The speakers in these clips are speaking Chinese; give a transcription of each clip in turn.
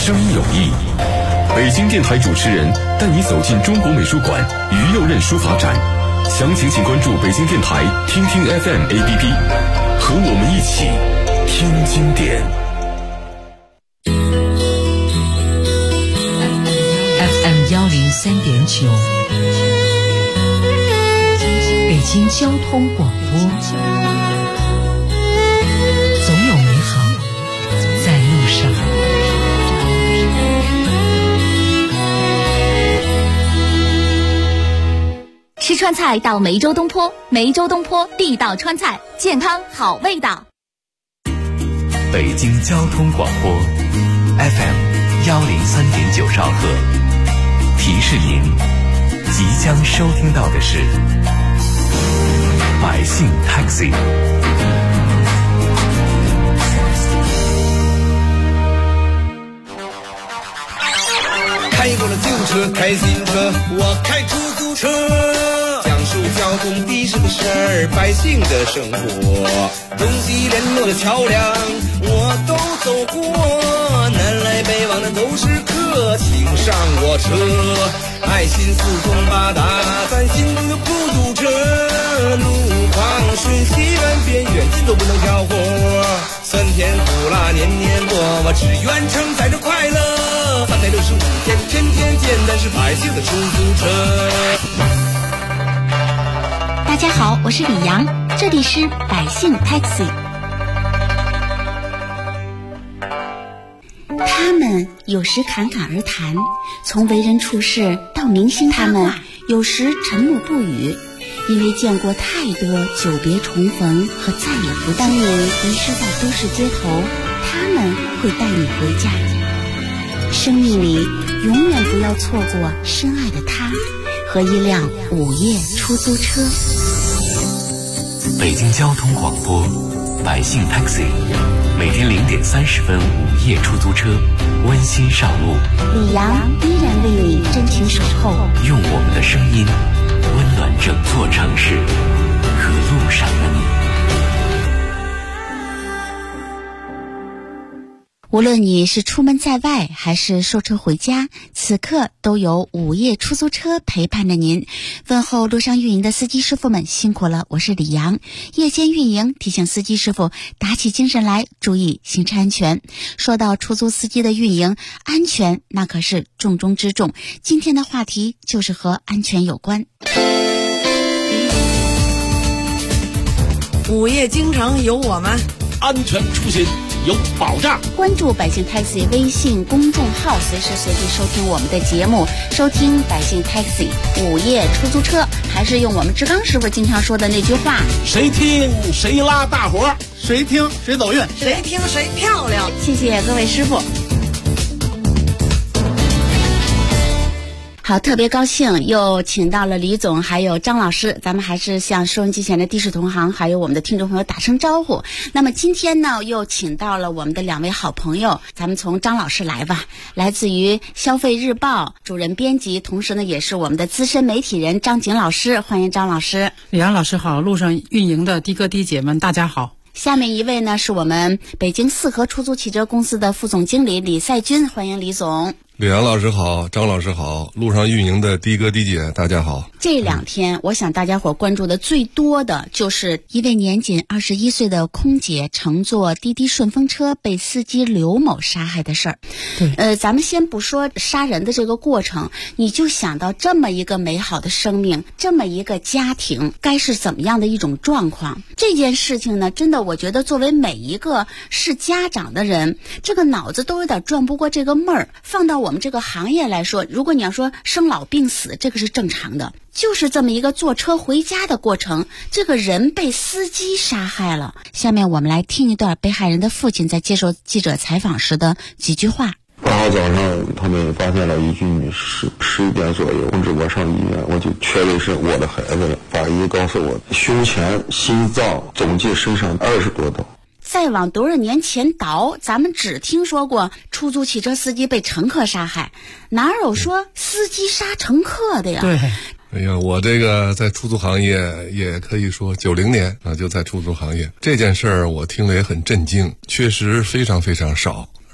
声有意。北京电台主持人带你走进中国美术馆于右任书法展，详情请关注北京电台听听 FM APP， 和我们一起听经典。 FM 103.9，北京交通广播，总有美好在路上。 吃川菜到梅州东坡，梅州东坡地道川菜，健康好味道。 北京交通广播 FM 103.9兆赫，提示您即将收听到的是百姓 Taxi。 开过了旧车，开新车，我开出租车，讲述交通的士的事儿，百姓的生活，东西联络的桥梁我都走过，南来北往的都是客，请上我车，爱心四通八达，咱心中的不堵车，路旁顺西远边远近都不能挑活，酸甜苦辣年年过，我只愿承载着快乐，365天天天见，但是百姓的出租车。 大家好，我是李阳，这里是百姓 Taxi。 他们有时侃侃而谈，从为人处事到明星他们有时沉默不语，因为见过太多久别重逢和再也不当年遗失在都市街头，他们会带你回家。生命里永远不要错过深爱的他和一辆午夜出租车。 北京交通广播百姓 Taxi， 每天0点30分午夜出租车，温馨上路。 李阳依然为你真情守候， 用我们的声音温暖整座城市和路上的你。 无论你是出门在外还是收车回家，此刻都有午夜出租车陪伴着您。问候路上运营的司机师傅们辛苦了，我是李阳。夜间运营提醒司机师傅打起精神来，注意行车安全。说到出租司机的运营，安全那可是重中之重。今天的话题就是和安全有关。 午夜京城有我们， 安全出行有保障。 关注百姓 Taxi 微信公众号，随时随地收听我们的节目，收听百姓 Taxi 午夜出租车。还是用我们志刚师傅经常说的那句话， 谁听谁拉大伙，谁听谁走运， 谁听谁漂亮。 谢谢各位师傅。好，特别高兴又请到了李总还有张老师，咱们还是向收音机前的的士同行还有我们的听众朋友打声招呼。那么今天呢，又请到了我们的两位好朋友，咱们从张老师来吧，来自于消费日报主任编辑，同时呢也是我们的资深媒体人张景老师，欢迎张老师。 李阳老师好，路上运营的的哥的姐们大家好。 下面一位呢是我们北京四合出租汽车公司的副总经理李赛军，欢迎李总。 李阳老师好，张老师好，路上运营的的哥的姐大家好。 这两天我想大家伙关注的最多的就是一位年仅21岁的空姐乘坐滴滴顺风车被司机刘某杀害的事儿。 对， 咱们先不说杀人的这个过程，你就想到这么一个美好的生命，这么一个家庭该是怎么样的一种状况。这件事情呢，真的我觉得作为每一个是家长的人，这个脑子都有点转不过这个闷儿。放到我们这个行业来说，如果你要说生老病死，这个是正常的，就是这么一个坐车回家的过程，这个人被司机杀害了。下面我们来听一段被害人的父亲在接受记者采访时的几句话。 8号早上他们发现了一具女尸，11点左右通知我上医院，我就确认是我的孩子了。法医告诉我，胸前、心脏总计身上20多刀。 再往多少年前倒，咱们只听说过出租汽车司机被乘客杀害，哪有说司机杀乘客的呀？ 对。 哎呀，我这个在出租行业也可以说90年啊，就在出租行业这件事儿，我听了也很震惊，确实非常非常少。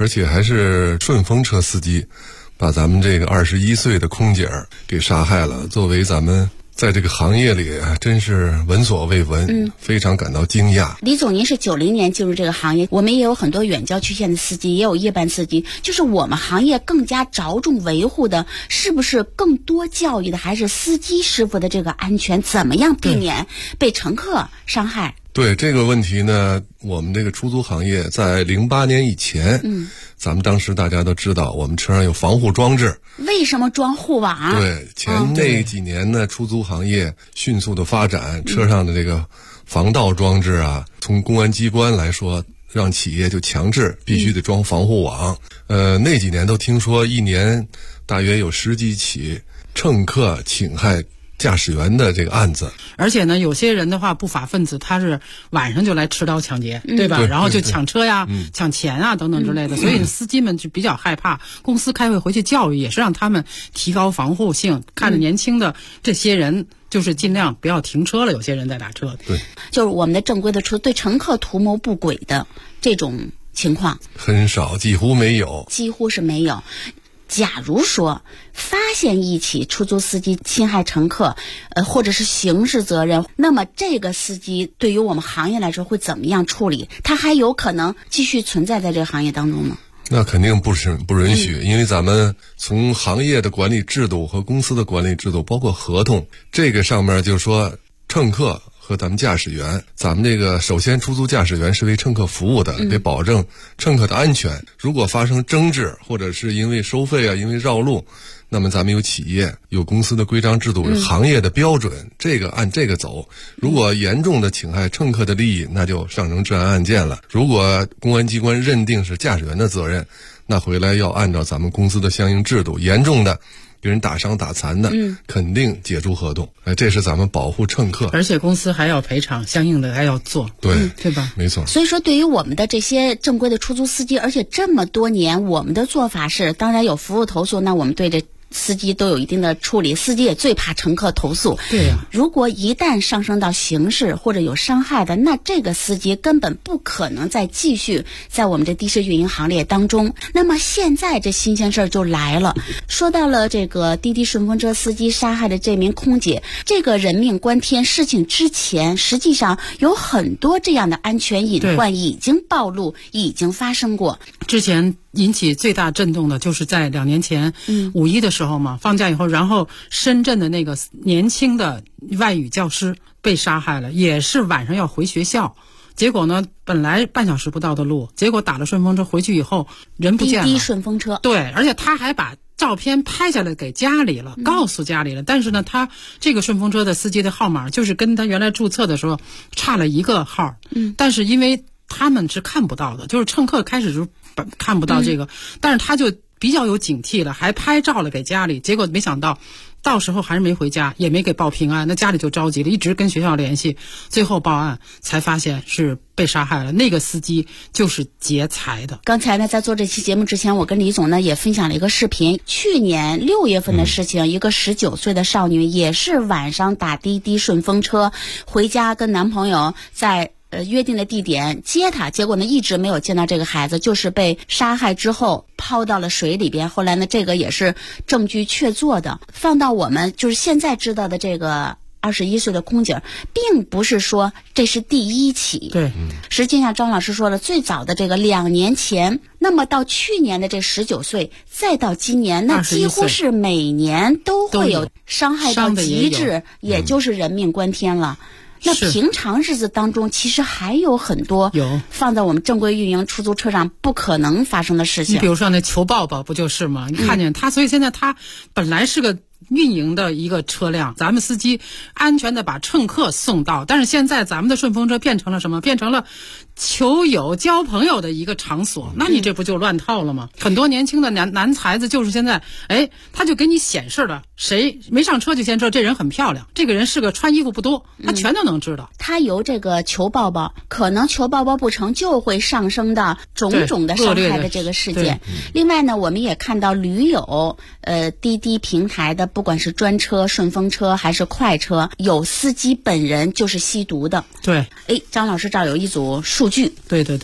而且还是顺风车司机把咱们这个21岁的空姐给杀害了。作为咱们在这个行业里真是闻所未闻，非常感到惊讶。 李总，您是90年进入这个行业，我们也有很多远郊区县的司机，也有夜班司机，就是我们行业更加着重维护的，是不是更多教育的还是司机师傅的这个安全？怎么样避免被乘客伤害？ 对这个问题呢，我们这个出租行业在08年以前，咱们当时大家都知道，我们车上有防护装置。 为什么装护网？ 对，前那几年呢，出租行业迅速的发展，车上的这个防盗装置啊，从公安机关来说，让企业就强制必须得装防护网。那几年都听说一年大约有10几起乘客侵害驾驶员的这个案子。 而且呢，有些人的话，不法分子他是晚上就来持刀抢劫，对吧？然后就抢车呀、抢钱啊等等之类的，所以司机们就比较害怕。公司开会回去教育，也是让他们提高防护性，看着年轻的这些人，就是尽量不要停车了。有些人在打车， 对， 就是我们的正规的车对乘客图谋不轨的这种情况很少，几乎没有， 几乎是没有。假如说发现一起出租司机侵害乘客，或者是刑事责任，那么这个司机对于我们行业来说会怎么样处理？他还有可能继续存在在这个行业当中吗？ 那肯定不允许，因为咱们从行业的管理制度和公司的管理制度，包括合同，这个上面就说乘客和咱们驾驶员，咱们这个首先出租驾驶员是为乘客服务的，得保证乘客的安全。如果发生争执，或者是因为收费啊，因为绕路，那么咱们有企业有公司的规章制度，行业的标准，这个按这个走。如果严重的侵害乘客的利益，那就上升治安案件了。如果公安机关认定是驾驶员的责任，那回来要按照咱们公司的相应制度，严重的给人打伤打残的，肯定解除合同。这是咱们保护乘客， 而且公司还要赔偿，相应的还要做，对吧？ 没错。 所以说，对于我们的这些正规的出租司机，而且这么多年，我们的做法是，当然有服务投诉，那我们对这司机都有一定的处理，司机也最怕乘客投诉。 对呀， 如果一旦上升到刑事或者有伤害的，那这个司机根本不可能再继续在我们这的士运营行列当中。那么现在这新鲜事儿就来了，说到了这个滴滴顺风车司机杀害的这名空姐，这个人命关天事情之前，实际上有很多这样的安全隐患已经暴露，已经发生过。 之前引起最大震动的就是在2年前5·1的时候嘛，放假以后，然后深圳的那个年轻的外语教师被杀害了，也是晚上要回学校，结果呢本来半小时不到的路，结果打了顺风车回去以后人不见了。 滴滴顺风车， 对，而且他还把照片拍下来给家里了，告诉家里了。但是呢，他这个顺风车的司机的号码就是跟他原来注册的时候差了1个号，但是因为他们是看不到的，就是乘客开始就看不到这个，但是他就比较有警惕了，还拍照了给家里，结果没想到到时候还是没回家，也没给报平安，那家里就着急了，一直跟学校联系，最后报案才发现是被杀害了。那个司机就是劫财的。 刚才呢，在做这期节目之前，我跟李总呢也分享了一个视频，去年6月份的事情，一个19岁的少女也是晚上打滴滴顺风车回家，跟男朋友在约定的地点接他，结果呢一直没有见到这个孩子，就是被杀害之后抛到了水里边。后来呢，这个也是证据确凿的，放到我们就是现在知道的这个21岁的空姐，并不是说这是第一起。 对， 实际上张老师说了，最早的这个2年前，那么到去年的这19岁，再到今年，那几乎是每年都会有伤害到极致，也就是人命关天了。那平常日子当中，其实还有很多放在我们正规运营出租车上不可能发生的事情。 你比如说那求抱抱不就是吗？你看见他，所以现在他本来是个运营的一个车辆，咱们司机安全的把乘客送到，但是现在咱们的顺风车变成了什么？变成了求友交朋友的一个场所，那你这不就乱套了吗？很多年轻的男孩子就是现在，他就给你显示了，谁没上车就先知道这人很漂亮，这个人是个穿衣服不多，他全都能知道。 他由这个求抱抱，可能求抱抱不成，就会上升到种种的伤害的这个事件。另外呢，我们也看到驴友，滴滴平台的，不管是专车、顺风车还是快车，有司机本人就是吸毒的。 对， 张老师这儿有一组数据。 对对对，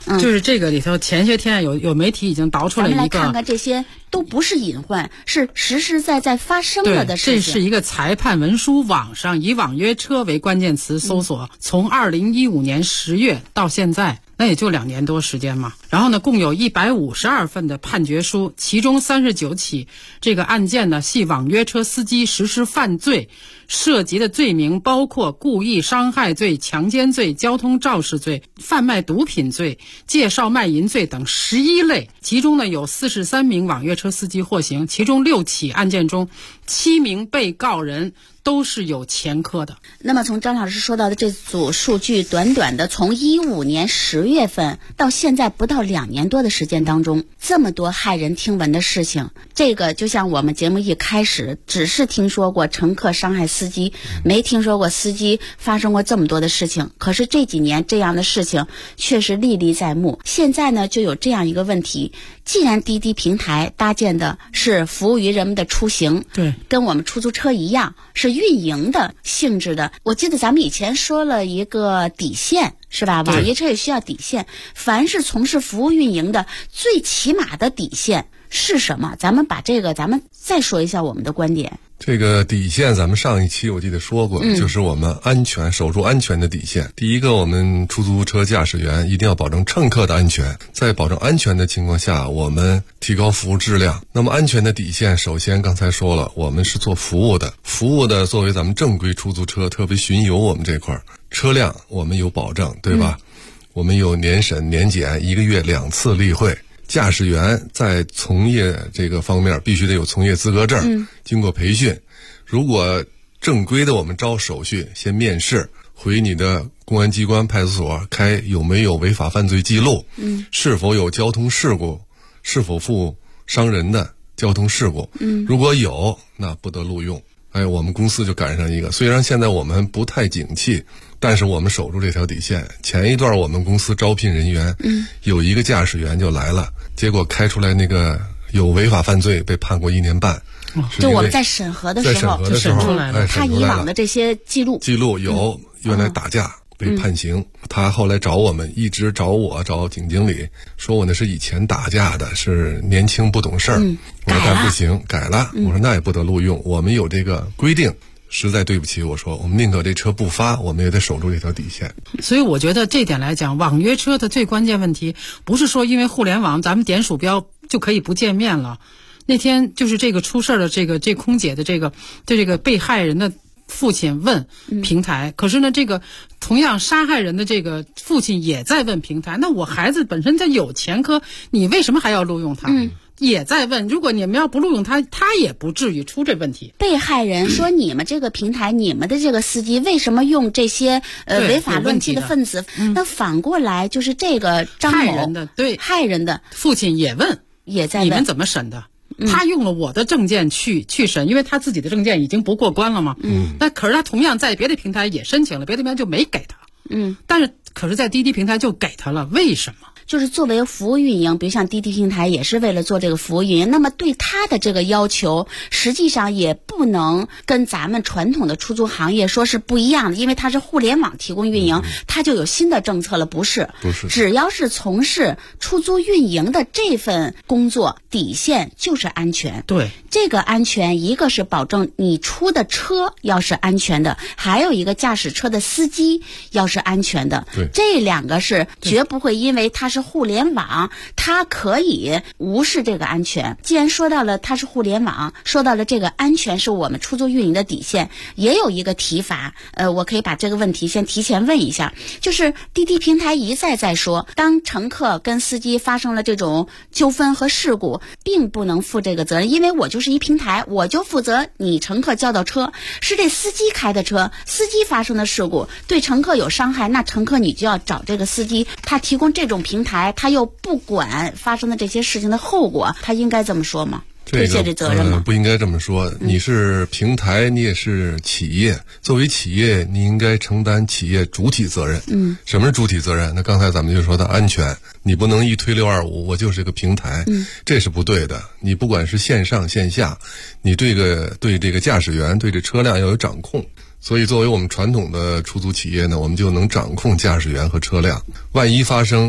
就是这个里头前些天有媒体已经导出了一个， 咱们来看看这些都不是隐患，是实实在在发生了的事情。 这是一个裁判文书网上以网约车为关键词搜索，从2015年10月到现在，那也就2年多时间嘛。然后呢，共有152份的判决书，其中39起这个案件呢系网约车司机实施犯罪，涉及的罪名包括故意伤害罪、强奸罪、交通肇事罪、贩卖毒品罪、介绍卖淫罪等11类。其中呢有43名网约车司机获刑，其中6起案件中7名被告人都是有前科的。 那么从张老师说到的这组数据，短短的从15年10月份到现在不到2年多的时间当中，这么多骇人听闻的事情，这个就像我们节目一开始只是听说过乘客伤害司机，没听说过司机发生过这么多的事情。可是这几年这样的事情确实历历在目。现在呢就有这样一个问题，既然滴滴平台搭建的是服务于人们的出行， 对， 跟我们出租车一样是运营的性质的。我记得咱们以前说了一个底线，是吧？网约车也需要底线，凡是从事服务运营的最起码的底线是什么？咱们再说一下我们的观点。 这个底线咱们上一期我记得说过，就是我们安全守住安全的底线。第一个，我们出租车驾驶员一定要保证乘客的安全，在保证安全的情况下，我们提高服务质量。那么安全的底线，首先刚才说了，我们是做服务的作为咱们正规出租车，特别巡游我们这块车辆我们有保证，对吧？我们有年审年检，1个月2次例会。驾驶员在从业这个方面必须得有从业资格证，经过培训。如果正规的我们招手续，先面试，回你的公安机关派出所开有没有违法犯罪记录，是否有交通事故，是否负伤人的交通事故，如果有，那不得录用。我们公司就赶上一个，虽然现在我们不太景气，但是我们守住这条底线。前一段我们公司招聘人员，有一个驾驶员就来了，结果开出来那个有违法犯罪，被判过1年半。 就我们在审核的时候就审出来了， 他以往的这些记录有原来打架被判刑，他后来找我们，一直找景经理，说我那是以前打架的，是年轻不懂事儿。我说但不行，改了。我说那也不得录用，我们有这个规定。实在对不起，我说我们宁可这车不发，我们也得守住这条底线。 所以我觉得这点来讲，网约车的最关键问题不是说因为互联网咱们点鼠标就可以不见面了。那天就是这个出事的这空姐的这个被害人的父亲问平台，可是呢这个同样杀害人的这个父亲也在问平台，那我孩子本身他有前科，你为什么还要录用他？也在问，如果你们要不录用他，他也不至于出这问题。 被害人说你们这个平台，你们的这个司机为什么用这些违法乱纪的分子？那反过来就是这个张某害人的父亲也问， 也在问你们怎么审的？他用了我的证件去审，因为他自己的证件已经不过关了嘛。那可是他同样在别的平台也申请了，别的平台就没给他。但是可是在滴滴平台就给他了，为什么？ 就是作为服务运营，比如像滴滴平台也是为了做这个服务运营，那么对他的这个要求实际上也不能跟咱们传统的出租行业说是不一样的，因为它是互联网提供运营，它就有新的政策了，不是，只要是从事出租运营的这份工作，底线就是安全。 对， 这个安全一个是保证你出的车要是安全的，还有一个驾驶车的司机要是安全的，这2个是绝不会因为它是互联网，它可以无视这个安全。既然说到了它是互联网，说到了这个安全是我们出租运营的底线，也有一个提法，我可以把这个问题先提前问一下，就是滴滴平台一再在说，当乘客跟司机发生了这种纠纷和事故，并不能负这个责任，因为我就是一平台，我就负责你乘客叫到车，是这司机开的车，司机发生的事故对乘客有伤害，那乘客你就要找这个司机，他提供这种平台，他又不管发生的这些事情的后果，他应该这么说吗？推卸这责任吗？ 不应该这么说。你是平台，你也是企业，作为企业，你应该承担企业主体责任。什么是主体责任？那刚才咱们就说的安全，你不能一推625，我就是个平台，这是不对的。你不管是线上线下，你对这个驾驶员，对这车辆要有掌控。所以作为我们传统的出租企业呢，我们就能掌控驾驶员和车辆。万一发生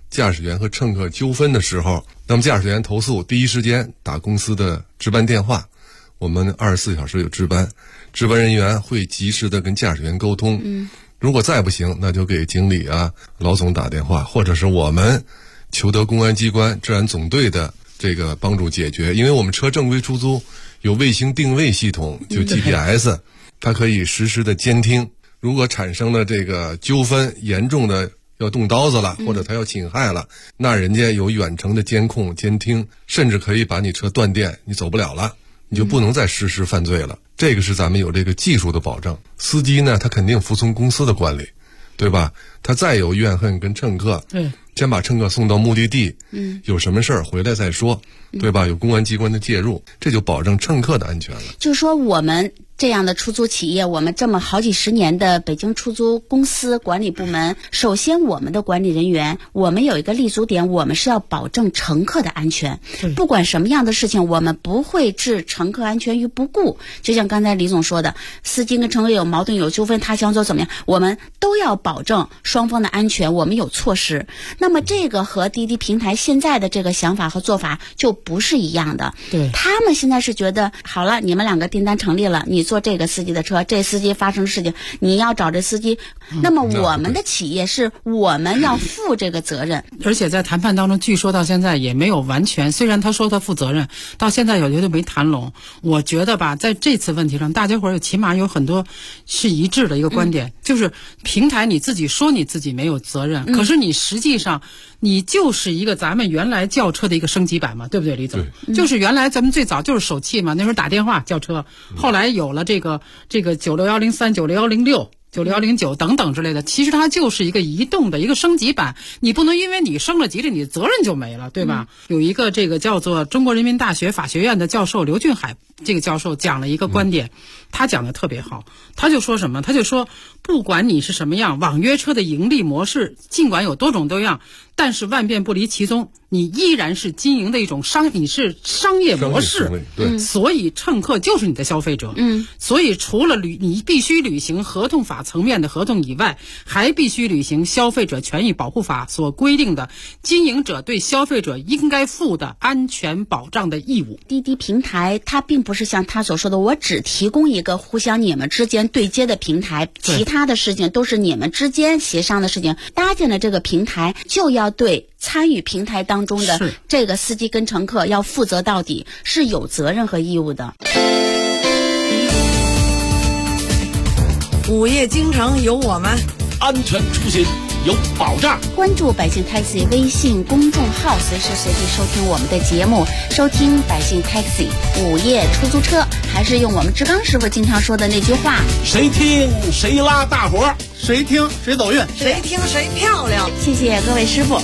驾驶员和乘客纠纷的时候，那么驾驶员投诉第一时间打公司的值班电话，我们24小时有值班，值班人员会及时的跟驾驶员沟通。如果再不行，那就给经理啊、老总打电话，或者是我们求得公安机关治安总队的这个帮助解决。因为我们车正规出租有卫星定位系统，就 GPS，它可以实时的监听。如果产生了这个纠纷，严重的要动刀子了，或者他要侵害了，那人家有远程的监控监听，甚至可以把你车断电，你走不了了，你就不能再实施犯罪了。这个是咱们有这个技术的保证。司机呢，他肯定服从公司的管理，对吧？他再有怨恨跟乘客，先把乘客送到目的地，有什么事儿回来再说，对吧？有公安机关的介入，这就保证乘客的安全了。 就是说我们这样的出租企业，我们这么好几十年的北京出租公司管理部门，首先我们的管理人员，我们有一个立足点，我们是要保证乘客的安全。不管什么样的事情，我们不会置乘客安全于不顾。就像刚才李总说的，司机跟乘客有矛盾有纠纷，他想走怎么样，我们都要保证双方的安全，我们有措施。那么这个和滴滴平台现在的这个想法和做法就不是一样的。 对， 他们现在是觉得好了，你们两个订单成立了，你坐这个司机的车，这司机发生事情，你要找这司机。那么我们的企业是我们要负这个责任。 而且在谈判当中，据说到现在也没有完全，虽然他说他负责任，到现在有觉得没谈拢。我觉得吧，在这次问题上，大家伙儿起码有很多是一致的一个观点，就是平台你自己说你自己没有责任，可是你实际上你就是一个咱们原来叫车的一个升级版嘛，对不对，李总？就是原来咱们最早就是手气嘛，那时候打电话叫车，后来有了这个96103、96106。96109等等之类的，其实它就是一个移动的一个升级版，你不能因为你升了级了，你的责任就没了，对吧？有一个这个叫做中国人民大学法学院的教授刘俊海，这个教授讲了一个观点，他讲的特别好，他就说什么？他就说，不管你是什么样，网约车的盈利模式尽管有多种多样，但是万变不离其宗，你依然是经营的一种你是商业模式， 对， 所以乘客就是你的消费者，所以除了你必须履行合同法层面的合同以外，还必须履行消费者权益保护法所规定的经营者对消费者应该负的安全保障的义务。 滴滴平台它并不是像他所说的，我只提供一个互相你们之间对接的平台，其他的事情都是你们之间协商的事情。搭建了这个平台，就要对参与平台当中的这个司机跟乘客要负责到底，是有责任和义务的。 午夜京城有我们， 安全出行有保障。 关注百姓 Taxi 微信公众号，随时随地收听我们的节目，收听百姓 Taxi 午夜出租车。还是用我们志刚师傅经常说的那句话， 谁听谁拉大伙儿，谁听谁走运， 谁听谁漂亮。 谢谢各位师傅。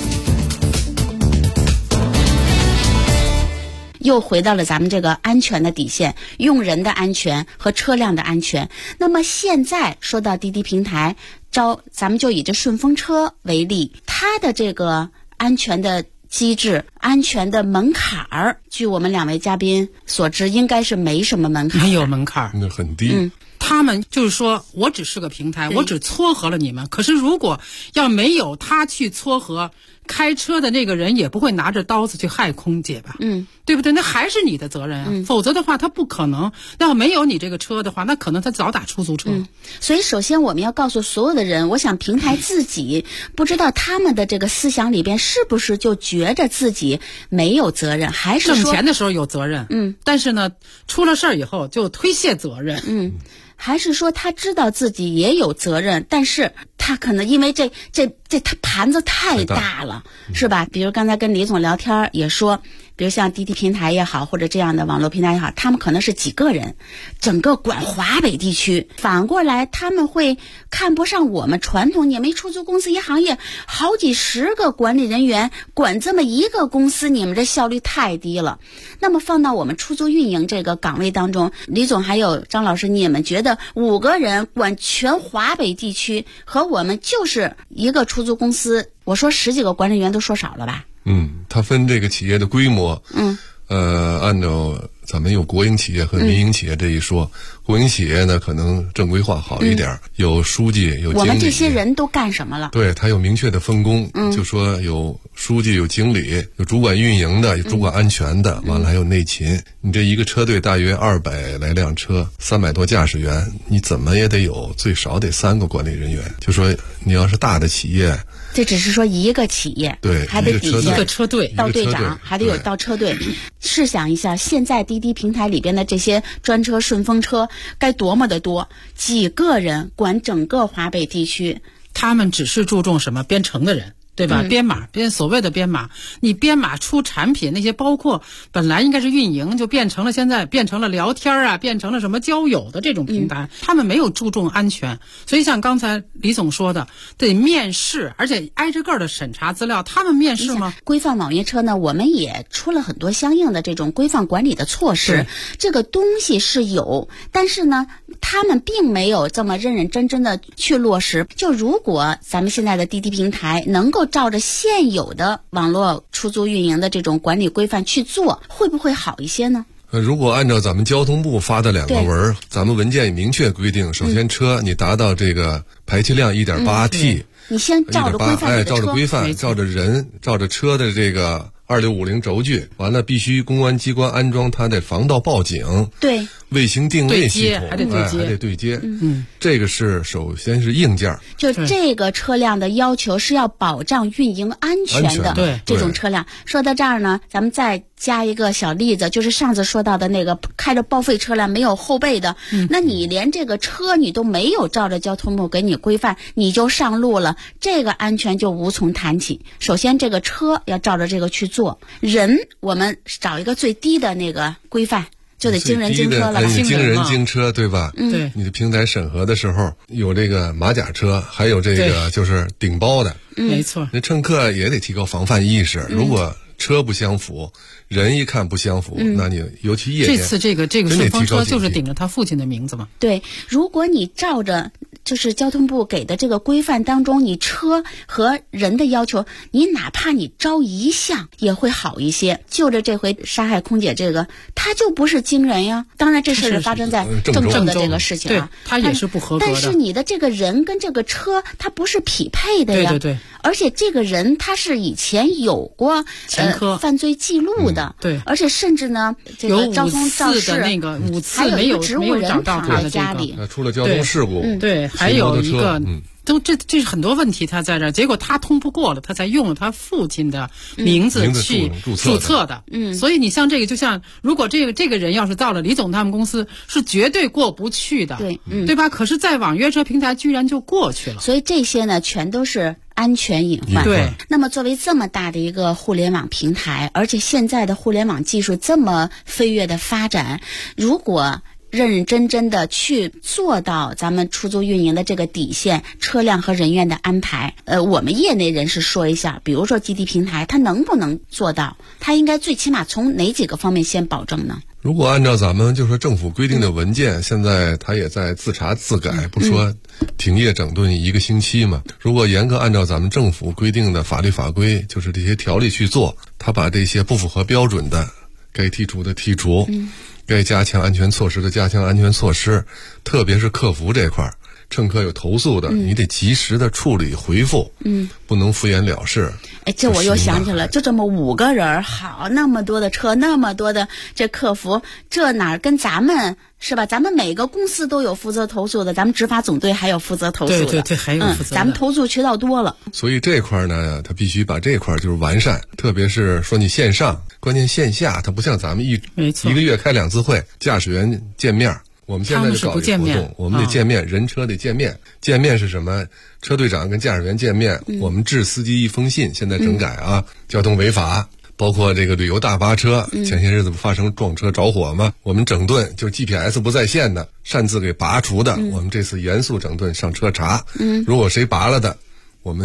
又回到了咱们这个安全的底线，用人的安全和车辆的安全。那么现在说到滴滴平台，咱们就以这顺风车为例，它的这个安全的机制、安全的门槛儿，据我们两位嘉宾所知，应该是没什么门槛， 没有门槛， 那很低。 他们就是说，我只是个平台，我只撮合了你们。可是如果要没有他去撮合，开车的那个人也不会拿着刀子去害空姐吧？对不对？那还是你的责任啊。否则的话，他不可能。要没有你这个车的话，那可能他早打出租车。 所以，首先我们要告诉所有的人，我想平台自己不知道他们的这个思想里边是不是就觉着自己没有责任，还是说挣钱的时候有责任？但是呢，出了事儿以后就推卸责任。 还是说他知道自己也有责任，但是他可能因为这他盘子太大了，是吧？比如刚才跟李总聊天也说，比如像滴滴平台也好，或者这样的网络平台也好，他们可能是几个人，整个管华北地区。反过来他们会看不上我们传统，你们出租公司一行业好几十个管理人员管这么一个公司，你们这效率太低了。那么放到我们出租运营这个岗位当中，李总还有张老师，你们觉得5个人管全华北地区和我们就是一个出租公司，我说10几个管理员都说少了吧？ 它分这个企业的规模，按照咱们有国营企业和民营企业这一说。国营企业呢，可能正规化好一点，有书记，有经理。 我们这些人都干什么了？ 对，他有明确的分工，就说有书记，有经理，有主管运营的，有主管安全的，完了还有内勤。你这一个车队大约200来辆车，300多驾驶员，你怎么也得有最少得3个管理人员。就说你要是大的企业。 这只是说一个企业， 对， 还得底下一个车队到队长，还得有到车队。试想一下，现在滴滴平台里边的这些专车、顺风车，该多么的多，几个人管整个华北地区。 他们只是注重什么？编程的人。对吧？编码，所谓的编码，你编码出产品那些，包括本来应该是运营，就变成了现在变成了聊天啊，变成了什么交友的这种平台，他们没有注重安全，所以像刚才李总说的，得面试，而且挨着个的审查资料，他们面试吗？ 规范网约车呢，我们也出了很多相应的这种规范管理的措施，这个东西是有，但是呢，他们并没有这么认认真真的去落实。就如果咱们现在的滴滴平台能够照着现有的网络出租运营的这种管理规范去做，会不会好一些呢？ 如果按照咱们交通部发的2个文，咱们文件也明确规定，首先车你达到这个排气量 1.8T， 你先照着规范， 照着规范，照着人，照着车的这个2650轴距，完了必须公安机关安装它的防盗报警， 对， 卫星定位系统， 还得对接，这个是首先是硬件。 就这个车辆的要求是要保障运营安全的这种车辆。说到这儿呢，咱们再加一个小例子，就是上次说到的那个开着报废车辆没有后备的，那你连这个车你都没有照着交通部给你规范，你就上路了，这个安全就无从谈起。首先这个车要照着这个去做，人我们找一个最低的那个规范，就得经人经车了吧？ 经人经车，对吧？ 对， 你的平台审核的时候有这个马甲车，还有这个就是顶包的， 没错。 那乘客也得提高防范意识，如果车不相符，人一看不相符，那你尤其夜间， 这次这个顺风车就是顶着他父亲的名字嘛。 对，如果你照着就是交通部给的这个规范当中，你车和人的要求，你哪怕你招一项也会好一些。就着这回杀害空姐这个，他就不是惊人呀。当然这事是发生在郑州的这个事情啊， 他也是不合格的。 但是你的这个人跟这个车，它不是匹配的呀。 对。 而且这个人他是以前有过犯罪记录的， 对。 而且甚至呢，这个交通肇事的那个5次没有植物人躺在家里， 出了交通事故， 对，还有一个。这是很多问题，他在这儿，结果他通不过了，他才用了他父亲的名字去注册的。所以你像这个，就像如果这个人要是到了李总他们公司，是绝对过不去的，对吧？可是，在网约车平台居然就过去了。 所以这些呢，全都是安全隐患。 对。 那么，作为这么大的一个互联网平台，而且现在的互联网技术这么飞跃的发展，如果认认真真的去做到咱们出租运营的这个底线，车辆和人员的安排，我们业内人士说一下，比如说滴滴平台，它能不能做到？它应该最起码从哪几个方面先保证呢？ 如果按照咱们就说政府规定的文件，现在它也在自查自改，不说停业整顿1个星期嘛？如果严格按照咱们政府规定的法律法规，就是这些条例去做，它把这些不符合标准的该剔除的剔除，该加强安全措施的加强安全措施，特别是客服这块，乘客有投诉的，你得及时的处理回复，不能敷衍了事。 这我又想起了，就这么5个人，好，那么多的车，那么多的这客服，这哪跟咱们是吧？咱们每个公司都有负责投诉的，咱们执法总队还有负责投诉的， 对，还有负责的。 咱们投诉渠道多了， 所以这块呢，它必须把这块就是完善，特别是说你线上，关键线下它不像咱们一个月开2次会，驾驶员见面。我们现在就搞一个活动，我们得见面，人车得见面。见面是什么？车队长跟驾驶员见面，我们致司机一封信，现在整改啊，交通违法，包括这个旅游大巴车，前些日子不发生撞车着火吗？我们整顿，就是 GPS 不在线的，擅自给拔除的，我们这次严肃整顿，上车查。如果谁拔了的，我们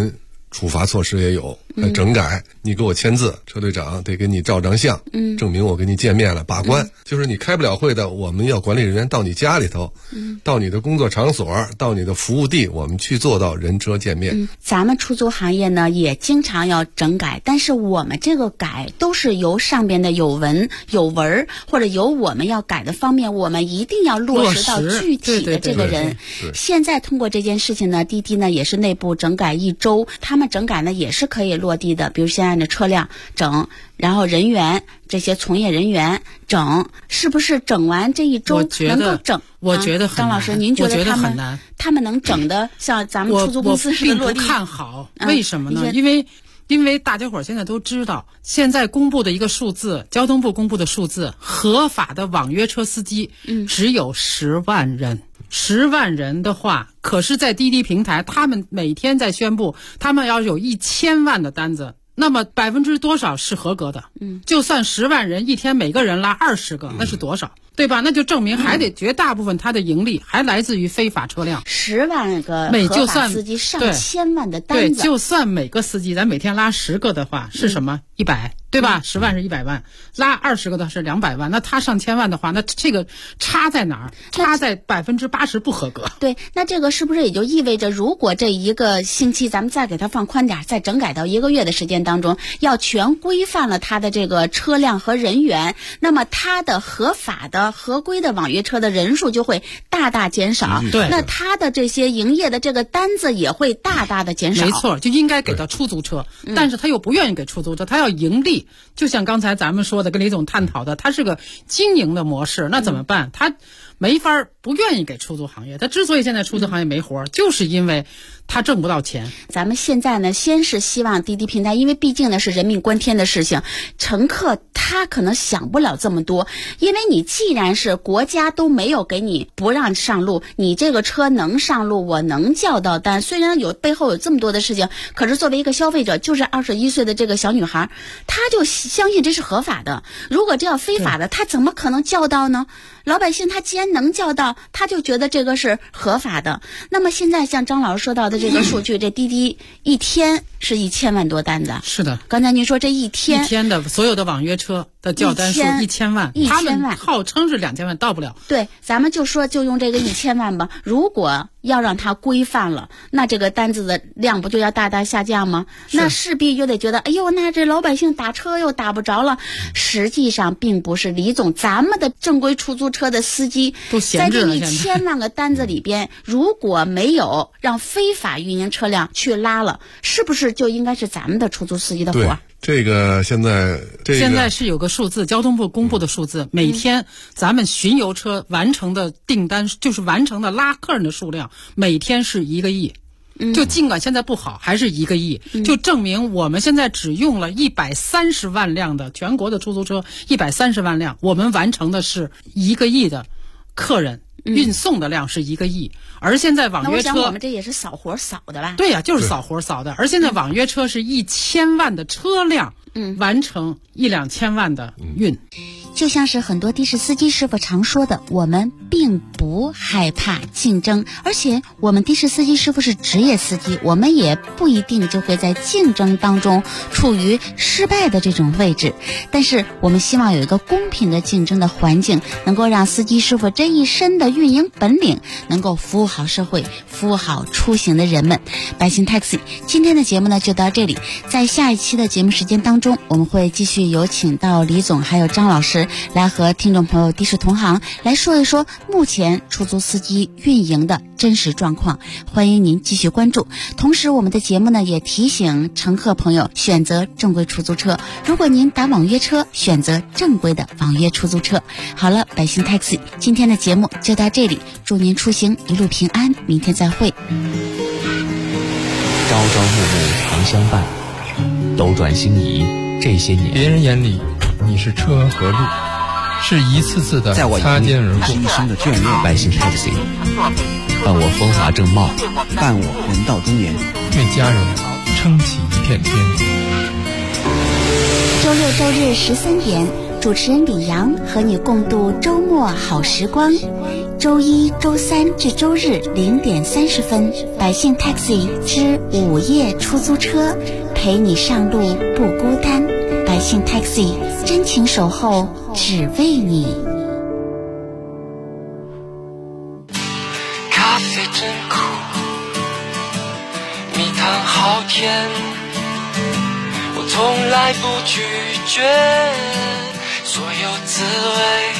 处罚措施也有，整改，你给我签字，车队长得给你照张相，证明我跟你见面了，把关。就是你开不了会的，我们要管理人员到你家里头，到你的工作场所，到你的服务地，我们去做到人车见面。 咱们出租行业呢也经常要整改，但是我们这个改都是由上边的有文或者由我们要改的方面，我们一定要落实到具体的这个人。现在通过这件事情呢，滴滴呢也是内部整改1周，他们整改呢也是可以落地的，比如现在的车辆整，然后人员这些从业人员整，是不是整完这1周能够整？ 我觉得很难。 张老师，您觉得他们能整的像咱们出租公司似的落地？ 我并不看好，为什么呢？因为大家伙现在都知道，现在公布的一个数字，交通部公布的数字，合法的网约车司机只有10万人。10万人的话，可是在滴滴平台，他们每天在宣布，他们要有1000万的单子，那么%多少是合格的？就算10万人一天每个人拉20个，那是多少？对吧？那就证明还得绝大部分它的盈利还来自于非法车辆。 10万个合法司机上1000万的单子， 对，就算每个司机咱每天拉10个的话，是什么？100，对吧？10万是100万，拉20个的是200万，那他上1000万的话，那这个差在哪儿？差在80%不合格。 对，那这个是不是也就意味着，如果这1个星期咱们再给他放宽点，再整改到1个月的时间当中，要全规范了他的这个车辆和人员，那么他的合法的合规的网约车的人数就会大大减少， 对， 那他的这些营业的这个单子也会大大的减少。 没错，就应该给到出租车，但是他又不愿意给出租车，他要盈利。就像刚才咱们说的，跟李总探讨的，他是个经营的模式，那怎么办？他没法不愿意给出租行业。他之所以现在出租行业没活，就是因为他挣不到钱。 咱们现在呢，先是希望滴滴平台，因为毕竟呢是人命关天的事情，乘客他可能想不了这么多，因为你既然是国家都没有给你不让上路，你这个车能上路，我能叫到单，虽然背后有这么多的事情，可是作为一个消费者，就是21岁的这个小女孩，她就相信这是合法的。如果这要非法的，她怎么可能叫到呢？老百姓他既然能叫到，他就觉得这个是合法的。那么现在像张老师说到的这个数据，这滴滴一天是1000万多单子。 是的， 刚才您说这一天的所有的网约车的叫单数1000万，他们号称是2000万，到不了。 对，咱们就用这个1000万吧。如果要让它规范了，那这个单子的量不就要大大下降吗？那势必就得觉得，哎呦，那这老百姓打车又打不着了。实际上并不是，李总，咱们的正规出租车的司机在这1000万个单子里边，如果没有让非法运营车辆去拉了，是不是就应该是咱们的出租司机的活？ 这个现在是有个数字，交通部公布的数字，每天咱们巡游车完成的订单，就是完成的拉客人的数量，每天是1个亿。就尽管现在不好，还是1个亿，就证明我们现在只用了130万辆的全国的出租车，130万辆，我们完成的是1个亿的客人。运送的量是1个亿，而现在网约车， 那我想我们这也是扫活扫的吧？ 对呀，就是扫活扫的。而现在网约车是1000万的车辆，完成1-2千万的运。 就像是很多的士司机师傅常说的，我们并不害怕竞争，而且我们的士司机师傅是职业司机，我们也不一定就会在竞争当中处于失败的这种位置。但是我们希望有一个公平的竞争的环境，能够让司机师傅这一身的运营本领能够服务好社会，服务好出行的人们。百姓 Taxi 今天的节目呢就到这里，在下一期的节目时间当中，我们会继续有请到李总还有张老师来和听众朋友的士同行来说一说目前出租司机运营的真实状况，欢迎您继续关注。同时我们的节目呢也提醒乘客朋友选择正规出租车，如果您打网约车，选择正规的网约出租车。好了，百姓 Taxi 今天的节目就到这里，祝您出行一路平安，明天再会。 朝朝暮暮常相伴，斗转星移这些年， 别人眼里你是车和路，是一次次的擦肩而过， 一生的眷恋。 百姓 Taxi 伴我风华正茂， 伴我人到中年， 为家人撑起一片天。 周六周日13点，主持人李阳和你共度周末好时光。 周一、周三至周日0点30分，百姓 Taxi 之午夜出租车，陪你上路不孤单。百姓 Taxi 真情守候，只为你。 咖啡真苦，蜜糖好甜，我从来不拒绝所有滋味，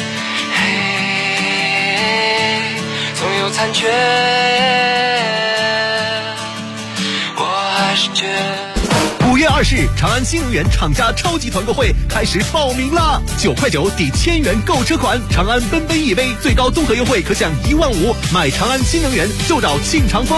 总有残缺，我还是觉得。 5月20日，长安新能源厂家超级团购会开始报名啦！9块9抵1000元购车款，长安奔奔 EV 最高综合优惠可享15000，买长安新能源就找庆长风。